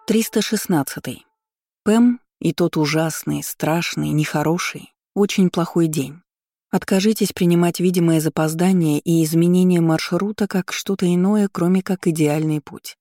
316. Пэм и тот ужасный, страшный, нехороший, очень плохой день. Откажитесь принимать видимое запоздание и изменение маршрута как что-то иное, кроме как идеальный путь.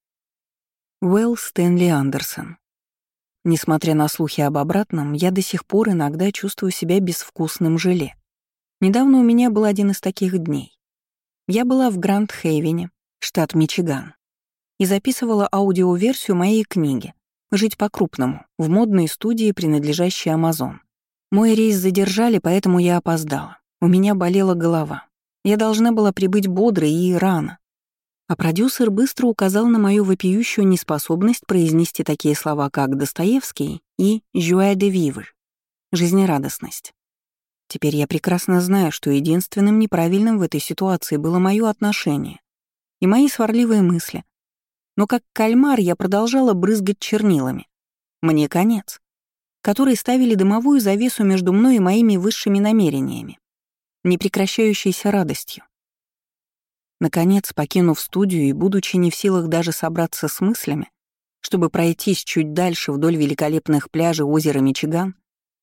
Уэлл Стэнли Андерсон. Несмотря на слухи об обратном, я до сих пор иногда чувствую себя безвкусным желе. Недавно у меня был один из таких дней. Я была в Гранд-Хейвене, штат Мичиган, и записывала аудиоверсию моей книги «Жить по-крупному» в модной студии, принадлежащей Amazon. Мой рейс задержали, поэтому я опоздала. У меня болела голова. Я должна была прибыть бодрой и рано. А продюсер быстро указал на мою вопиющую неспособность произнести такие слова, как Достоевский и «joie de vivre» — жизнерадостность. Теперь я прекрасно знаю, что единственным неправильным в этой ситуации было мое отношение и мои сварливые мысли. Но как кальмар я продолжала брызгать чернилами. Мне конец. Которые ставили дымовую завесу между мной и моими высшими намерениями, непрекращающейся радостью. Наконец, покинув студию и будучи не в силах даже собраться с мыслями, чтобы пройтись чуть дальше вдоль великолепных пляжей озера Мичиган,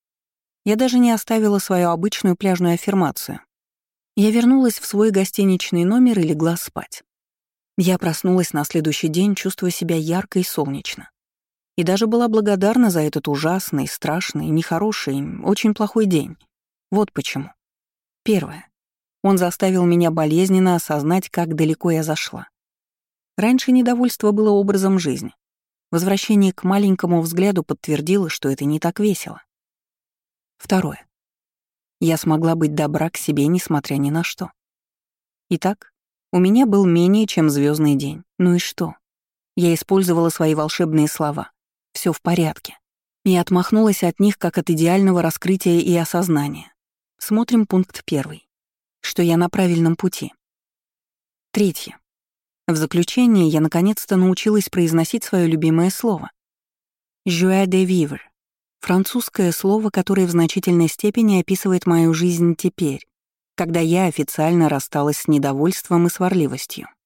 я даже не оставила свою обычную пляжную аффирмацию. Я вернулась в свой гостиничный номер и легла спать. Я проснулась на следующий день, чувствуя себя ярко и солнечно. И даже была благодарна за этот ужасный, страшный, нехороший, очень плохой день. Вот почему. Первое. Он заставил меня болезненно осознать, как далеко я зашла. Раньше недовольство было образом жизни. Возвращение к маленькому взгляду подтвердило, что это не так весело. Второе. Я смогла быть добра к себе, несмотря ни на что. Итак, у меня был менее чем звездный день. Ну и что? Я использовала свои волшебные слова. Все в порядке. И отмахнулась от них, как от идеального раскрытия и осознания. Смотрим пункт 1. Что я на правильном пути. Третье. В заключение я наконец-то научилась произносить свое любимое слово. «Joie de vivre» — французское слово, которое в значительной степени описывает мою жизнь теперь, когда я официально рассталась с недовольством и сварливостью.